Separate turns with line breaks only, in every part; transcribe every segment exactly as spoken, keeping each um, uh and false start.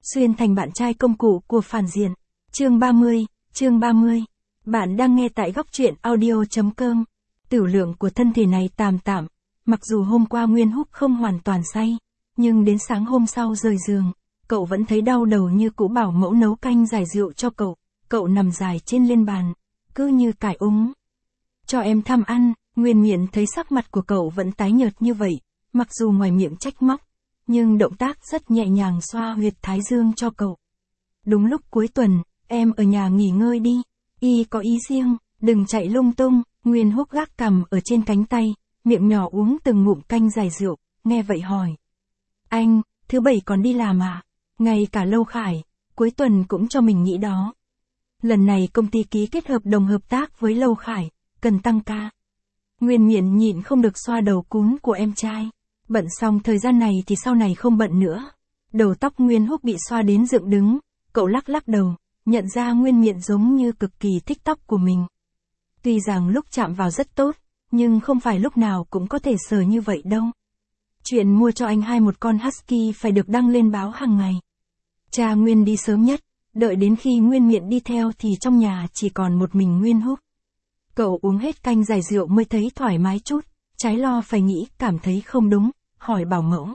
xuyên thành bạn trai công cụ của phản diện. Chương ba mươi, chương ba mươi. Bạn đang nghe tại góc truyện audio.com. Tửu lượng của thân thể này tạm tạm, mặc dù hôm qua Nguyên Húc không hoàn toàn say, nhưng đến sáng hôm sau rời giường, cậu vẫn thấy đau đầu như cũ. Bảo mẫu nấu canh giải rượu cho cậu, cậu nằm dài trên lên bàn, cứ như cải úng. Cho em thăm ăn. Nguyên Miện thấy sắc mặt của cậu vẫn tái nhợt như vậy, mặc dù ngoài miệng trách móc, nhưng động tác rất nhẹ nhàng xoa huyệt thái dương cho cậu. Đúng lúc cuối tuần, em ở nhà nghỉ ngơi đi, y có ý riêng, đừng chạy lung tung. Nguyên Húc gác cằm ở trên cánh tay, miệng nhỏ uống từng ngụm canh giải rượu, nghe vậy hỏi. Anh, thứ bảy còn đi làm à? Ngay cả Lâu Khải, cuối tuần cũng cho mình nghỉ đó. Lần này công ty ký kết hợp đồng hợp tác với Lâu Khải, cần tăng ca. Nguyên Miện nhịn không được xoa đầu cún của em trai. Bận xong thời gian này thì sau này không bận nữa. Đầu tóc Nguyên Húc bị xoa đến dựng đứng, cậu lắc lắc đầu, nhận ra Nguyên Miện giống như cực kỳ thích tóc của mình. Tuy rằng lúc chạm vào rất tốt, nhưng không phải lúc nào cũng có thể sờ như vậy đâu. Chuyện mua cho anh hai một con husky phải được đăng lên báo hàng ngày. Cha Nguyên đi sớm nhất, đợi đến khi Nguyên Miện đi theo thì trong nhà chỉ còn một mình Nguyên Húc. Cậu uống hết canh giải rượu mới thấy thoải mái chút, trái lo phải nghĩ cảm thấy không đúng, hỏi bảo mẫu.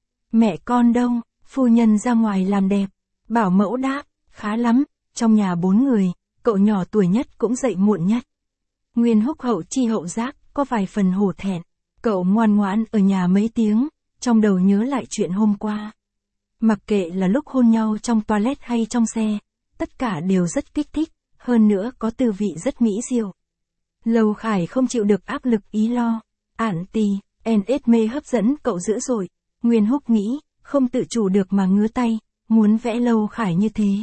Mẹ con đâu? Phu nhân ra ngoài làm đẹp. Bảo mẫu đáp, khá lắm, trong nhà bốn người, cậu nhỏ tuổi nhất cũng dậy muộn nhất. Nguyên Húc hậu chi hậu giác, có vài phần hổ thẹn. Cậu ngoan ngoãn ở nhà mấy tiếng, trong đầu nhớ lại chuyện hôm qua. Mặc kệ là lúc hôn nhau trong toilet hay trong xe, tất cả đều rất kích thích, hơn nữa có tư vị rất mỹ diệu. Lâu Khải không chịu được áp lực ý lo. Ản tì, en ét mê hấp dẫn cậu dữ dội. Nguyên Húc nghĩ, không tự chủ được mà ngứa tay, muốn vẽ Lâu Khải như thế.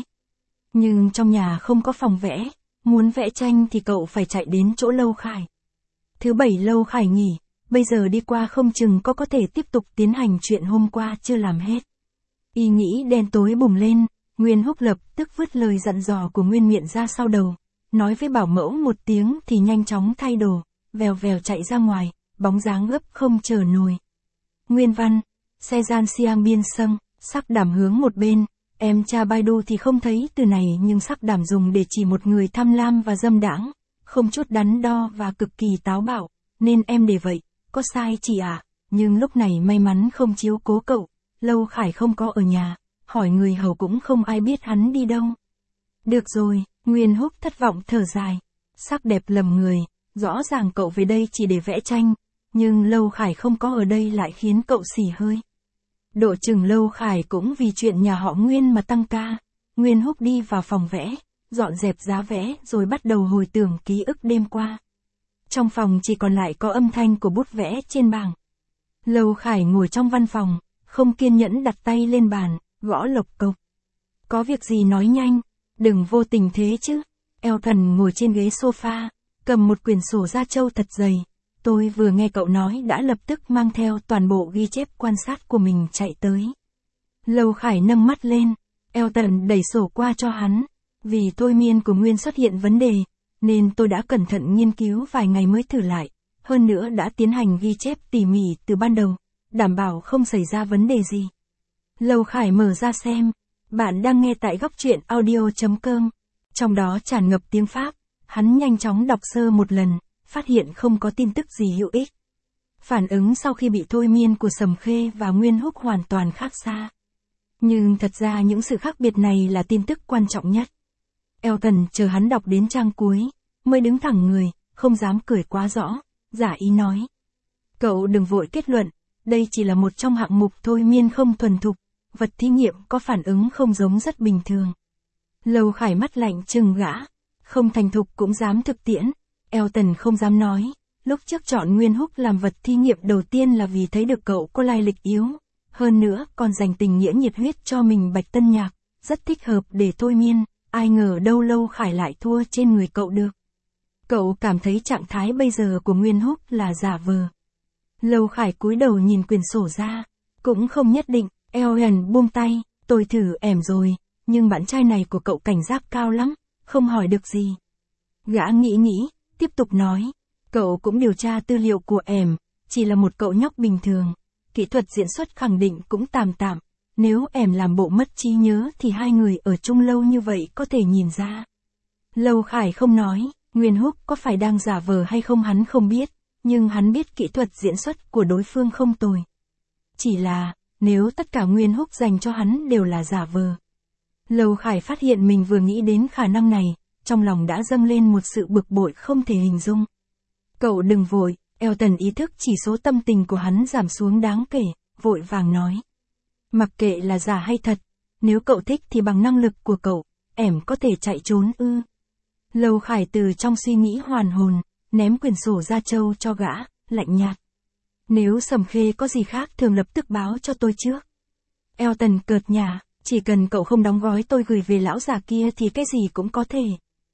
Nhưng trong nhà không có phòng vẽ, muốn vẽ tranh thì cậu phải chạy đến chỗ Lâu Khải. Thứ bảy Lâu Khải nghỉ, bây giờ đi qua không chừng có có thể tiếp tục tiến hành chuyện hôm qua chưa làm hết. Ý nghĩ đen tối bùng lên, Nguyên Húc lập tức vứt lời dặn dò của Nguyên Miện ra sau đầu. Nói với bảo mẫu một tiếng thì nhanh chóng thay đồ, vèo vèo chạy ra ngoài, bóng dáng gấp không chờ nổi. Nguyên văn, xe gian siang biên sâng, sắc đảm hướng một bên, em cha Baidu thì không thấy từ này nhưng sắc đảm dùng để chỉ một người tham lam và dâm đãng, không chút đắn đo và cực kỳ táo bạo, nên em để vậy, có sai chị ạ, à? Nhưng lúc này may mắn không chiếu cố cậu, Lâu Khải không có ở nhà, hỏi người hầu cũng không ai biết hắn đi đâu. Được rồi. Nguyên Húc thất vọng thở dài. Sắc đẹp lầm người, rõ ràng cậu về đây chỉ để vẽ tranh, nhưng Lâu Khải không có ở đây lại khiến cậu xỉ hơi. Độ chừng Lâu Khải cũng vì chuyện nhà họ Nguyên mà tăng ca. Nguyên Húc đi vào phòng vẽ, dọn dẹp giá vẽ rồi bắt đầu hồi tưởng ký ức đêm qua. Trong phòng chỉ còn lại có âm thanh của bút vẽ trên bảng. Lâu Khải ngồi trong văn phòng, không kiên nhẫn đặt tay lên bàn, gõ lộc cộc. Có việc gì nói nhanh. Đừng vô tình thế chứ. Elton ngồi trên ghế sofa, cầm một quyển sổ da trâu thật dày. Tôi vừa nghe cậu nói đã lập tức mang theo toàn bộ ghi chép quan sát của mình chạy tới. Lâu Khải nâng mắt lên, Elton đẩy sổ qua cho hắn. Vì thôi miên của Nguyên xuất hiện vấn đề, nên tôi đã cẩn thận nghiên cứu vài ngày mới thử lại. Hơn nữa đã tiến hành ghi chép tỉ mỉ từ ban đầu, đảm bảo không xảy ra vấn đề gì. Lâu Khải mở ra xem. Bạn đang nghe tại góc truyện audio.com. Trong đó tràn ngập tiếng Pháp, hắn nhanh chóng đọc sơ một lần, phát hiện không có tin tức gì hữu ích. Phản ứng sau khi bị thôi miên của Sầm Khê và Nguyên Húc hoàn toàn khác xa. Nhưng thật ra những sự khác biệt này là tin tức quan trọng nhất. Elton chờ hắn đọc đến trang cuối, mới đứng thẳng người, không dám cười quá rõ, giả ý nói. Cậu đừng vội kết luận, đây chỉ là một trong hạng mục thôi miên không thuần thục. Vật thí nghiệm có phản ứng không giống rất bình thường. Lâu Khải mắt lạnh trừng gã. Không thành thục cũng dám thực tiễn. Elton không dám nói. Lúc trước chọn Nguyên Húc làm vật thí nghiệm đầu tiên là vì thấy được cậu có lai lịch yếu. Hơn nữa còn dành tình nghĩa nhiệt huyết cho mình Bạch Tân Nhạc. Rất thích hợp để thôi miên. Ai ngờ đâu Lâu Khải lại thua trên người cậu được. Cậu cảm thấy trạng thái bây giờ của Nguyên Húc là giả vờ. Lâu Khải cúi đầu nhìn quyển sổ ra. Cũng không nhất định. Elton buông tay, tôi thử ẻm rồi, nhưng bạn trai này của cậu cảnh giác cao lắm, không hỏi được gì. Gã nghĩ nghĩ, tiếp tục nói, cậu cũng điều tra tư liệu của ẻm, chỉ là một cậu nhóc bình thường, kỹ thuật diễn xuất khẳng định cũng tạm tạm, nếu em làm bộ mất trí nhớ thì hai người ở chung lâu như vậy có thể nhìn ra. Lâu Khải không nói, Nguyên Húc có phải đang giả vờ hay không hắn không biết, nhưng hắn biết kỹ thuật diễn xuất của đối phương không tồi. Chỉ là, nếu tất cả Nguyên Húc dành cho hắn đều là giả vờ. Lâu Khải phát hiện mình vừa nghĩ đến khả năng này, trong lòng đã dâng lên một sự bực bội không thể hình dung. Cậu đừng vội, Elton ý thức chỉ số tâm tình của hắn giảm xuống đáng kể, vội vàng nói. Mặc kệ là giả hay thật, nếu cậu thích thì bằng năng lực của cậu, em có thể chạy trốn ư. Lâu Khải từ trong suy nghĩ hoàn hồn, ném quyển sổ ra châu cho gã, lạnh nhạt. Nếu Sầm Khê có gì khác thường lập tức báo cho tôi trước. Elton cợt nhả, chỉ cần cậu không đóng gói tôi gửi về lão già kia thì cái gì cũng có thể.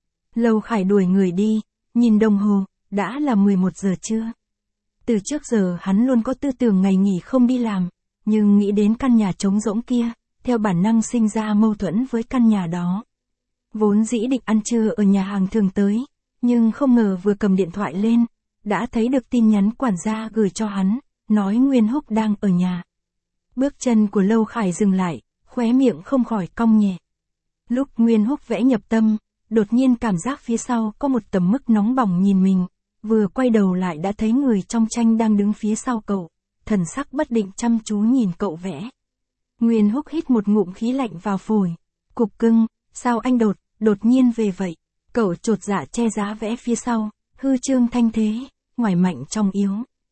Lâu Khải đuổi người đi, nhìn đồng hồ, đã là mười một giờ trưa. Từ trước giờ hắn luôn có tư tưởng ngày nghỉ không đi làm, nhưng nghĩ đến căn nhà trống rỗng kia, theo bản năng sinh ra mâu thuẫn với căn nhà đó. Vốn dĩ định ăn trưa ở nhà hàng thường tới, nhưng không ngờ vừa cầm điện thoại lên, đã thấy được tin nhắn quản gia gửi cho hắn, nói Nguyên Húc đang ở nhà. Bước chân của Lâu Khải dừng lại, khóe miệng không khỏi cong nhẹ. Lúc Nguyên Húc vẽ nhập tâm, đột nhiên cảm giác phía sau có một tầm mức nóng bỏng nhìn mình, vừa quay đầu lại đã thấy người trong tranh đang đứng phía sau cậu, thần sắc bất định chăm chú nhìn cậu vẽ. Nguyên Húc hít một ngụm khí lạnh vào phổi. Cục cưng, sao anh đột, đột nhiên về vậy? Cậu chột dạ che giá vẽ phía sau, hư trương thanh thế, ngoài mạnh trong yếu.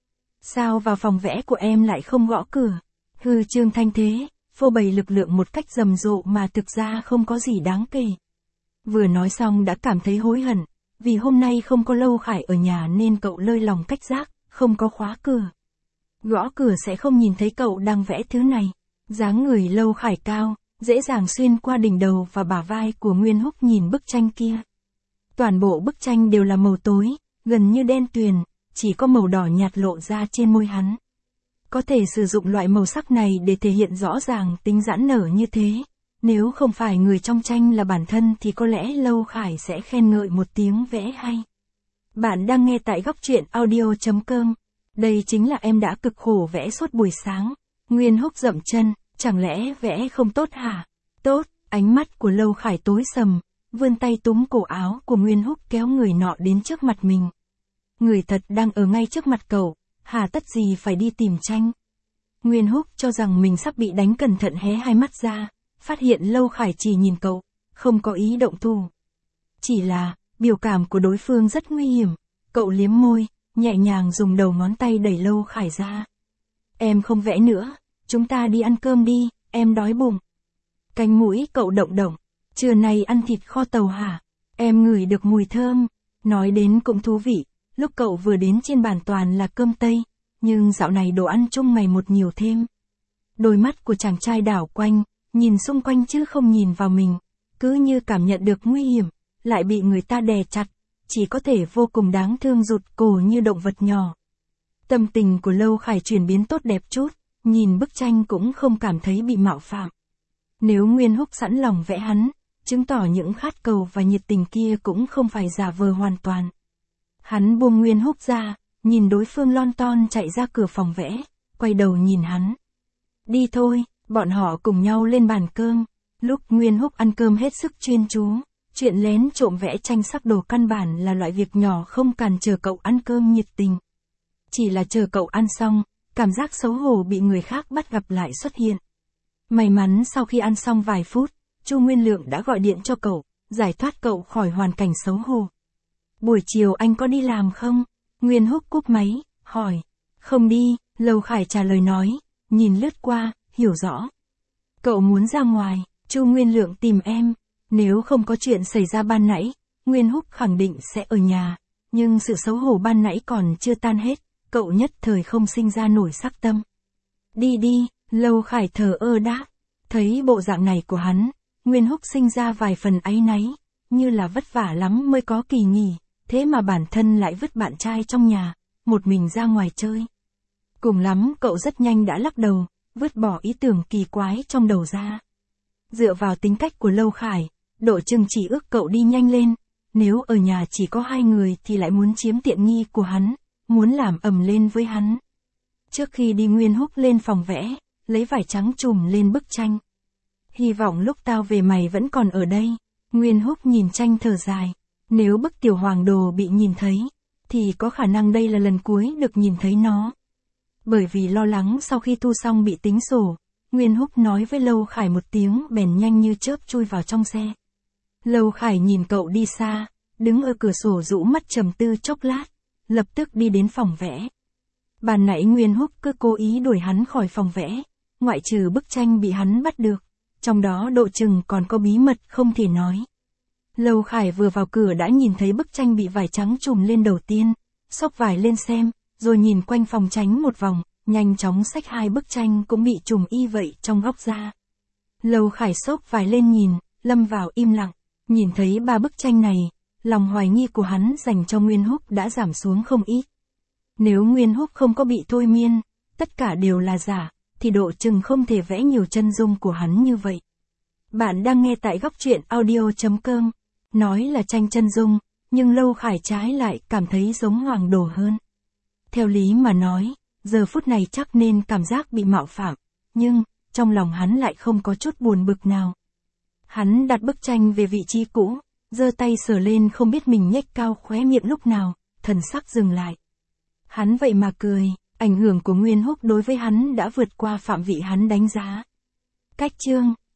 Sao vào phòng vẽ của em lại không gõ cửa? Hư trương thanh thế, phô bày lực lượng một cách rầm rộ mà thực ra không có gì đáng kể. Vừa nói xong đã cảm thấy hối hận, vì hôm nay không có Lâu Khải ở nhà nên cậu lơi lòng cách giác, không có khóa cửa. Gõ cửa sẽ không nhìn thấy cậu đang vẽ thứ này. Dáng người Lâu Khải cao, dễ dàng xuyên qua đỉnh đầu và bả vai của Nguyên Húc nhìn bức tranh kia. Toàn bộ bức tranh đều là màu tối, gần như đen tuyền, chỉ có màu đỏ nhạt lộ ra trên môi hắn. Có thể sử dụng loại màu sắc này để thể hiện rõ ràng tính giãn nở như thế. Nếu không phải người trong tranh là bản thân thì có lẽ Lâu Khải sẽ khen ngợi một tiếng vẽ hay. Bạn đang nghe tại góc truyện audio chấm com. Đây chính là em đã cực khổ vẽ suốt buổi sáng. Nguyên Húc dậm chân, chẳng lẽ vẽ không tốt hả? Tốt, ánh mắt của Lâu Khải tối sầm, vươn tay túm cổ áo của Nguyên Húc kéo người nọ đến trước mặt mình. Người thật đang ở ngay trước mặt cậu, hà tất gì phải đi tìm tranh. Nguyên Húc cho rằng mình sắp bị đánh cẩn thận hé hai mắt ra, phát hiện Lâu Khải chỉ nhìn cậu, không có ý động thủ. Chỉ là, biểu cảm của đối phương rất nguy hiểm, cậu liếm môi, nhẹ nhàng dùng đầu ngón tay đẩy Lâu Khải ra. Em không vẽ nữa, chúng ta đi ăn cơm đi, em đói bụng. Cánh mũi cậu động động, trưa nay ăn thịt kho tàu hả? Em ngửi được mùi thơm. Nói đến cũng thú vị, lúc cậu vừa đến trên bàn toàn là cơm tây, nhưng dạo này đồ ăn chung ngày một nhiều thêm. Đôi mắt của chàng trai đảo quanh, nhìn xung quanh chứ không nhìn vào mình, cứ như cảm nhận được nguy hiểm, lại bị người ta đè chặt, chỉ có thể vô cùng đáng thương rụt cổ như động vật nhỏ. Tâm tình của Lâu Khải chuyển biến tốt đẹp chút, nhìn bức tranh cũng không cảm thấy bị mạo phạm. Nếu Nguyên Húc sẵn lòng vẽ hắn, chứng tỏ những khát cầu và nhiệt tình kia cũng không phải giả vờ hoàn toàn. Hắn buông Nguyên Húc ra, nhìn đối phương lon ton chạy ra cửa phòng vẽ, quay đầu nhìn hắn. Đi thôi, bọn họ cùng nhau lên bàn cơm. Lúc Nguyên Húc ăn cơm hết sức chuyên chú, chuyện lén trộm vẽ tranh sắc đồ căn bản là loại việc nhỏ không cản trở cậu ăn cơm nhiệt tình. Chỉ là chờ cậu ăn xong, cảm giác xấu hổ bị người khác bắt gặp lại xuất hiện. May mắn sau khi ăn xong vài phút, Chu Nguyên Lượng đã gọi điện cho cậu, giải thoát cậu khỏi hoàn cảnh xấu hổ. Buổi chiều anh có đi làm không? Nguyên Húc cúp máy, hỏi. Không đi, Lâu Khải trả lời nói, nhìn lướt qua, hiểu rõ. Cậu muốn ra ngoài, Chu Nguyên Lượng tìm em. Nếu không có chuyện xảy ra ban nãy, Nguyên Húc khẳng định sẽ ở nhà. Nhưng sự xấu hổ ban nãy còn chưa tan hết, cậu nhất thời không sinh ra nổi sắc tâm. Đi đi, Lâu Khải thờ ơ đáp. Thấy bộ dạng này của hắn, Nguyên Húc sinh ra vài phần áy náy, như là vất vả lắm mới có kỳ nghỉ, thế mà bản thân lại vứt bạn trai trong nhà, một mình ra ngoài chơi. Cùng lắm cậu rất nhanh đã lắc đầu, vứt bỏ ý tưởng kỳ quái trong đầu ra. Dựa vào tính cách của Lâu Khải, độ chừng chỉ ước cậu đi nhanh lên, nếu ở nhà chỉ có hai người thì lại muốn chiếm tiện nghi của hắn, muốn làm ầm lên với hắn. Trước khi đi Nguyên Húc lên phòng vẽ, lấy vải trắng trùm lên bức tranh. Hy vọng lúc tao về mày vẫn còn ở đây. Nguyên Húc nhìn tranh thở dài. Nếu bức tiểu hoàng đồ bị nhìn thấy, thì có khả năng đây là lần cuối được nhìn thấy nó. Bởi vì lo lắng sau khi thu xong bị tính sổ, Nguyên Húc nói với Lâu Khải một tiếng bèn nhanh như chớp chui vào trong xe. Lâu Khải nhìn cậu đi xa, đứng ở cửa sổ rũ mắt trầm tư chốc lát, lập tức đi đến phòng vẽ. Ban nãy Nguyên Húc cứ cố ý đuổi hắn khỏi phòng vẽ, ngoại trừ bức tranh bị hắn bắt được, trong đó độ chừng còn có bí mật không thể nói. Lâu Khải vừa vào cửa đã nhìn thấy bức tranh bị vải trắng trùm lên đầu tiên, xốc vải lên xem, rồi nhìn quanh phòng tránh một vòng, nhanh chóng xách hai bức tranh cũng bị trùm y vậy trong góc ra. Lâu Khải xốc vải lên nhìn, lâm vào im lặng, nhìn thấy ba bức tranh này, lòng hoài nghi của hắn dành cho Nguyên Húc đã giảm xuống không ít. Nếu Nguyên Húc không có bị thôi miên, tất cả đều là giả, thì độ chừng không thể vẽ nhiều chân dung của hắn như vậy. Bạn đang nghe tại góc truyện audio chấm com, nói là tranh chân dung, nhưng Lâu Khải trái lại cảm thấy giống hoàng đồ hơn. Theo lý mà nói, giờ phút này chắc nên cảm giác bị mạo phạm, nhưng, trong lòng hắn lại không có chút buồn bực nào. Hắn đặt bức tranh về vị trí cũ, giơ tay sờ lên không biết mình nhếch cao khóe miệng lúc nào, thần sắc dừng lại. Hắn vậy mà cười, ảnh hưởng của Nguyên Húc đối với hắn đã vượt qua phạm vị hắn đánh giá. Cách chương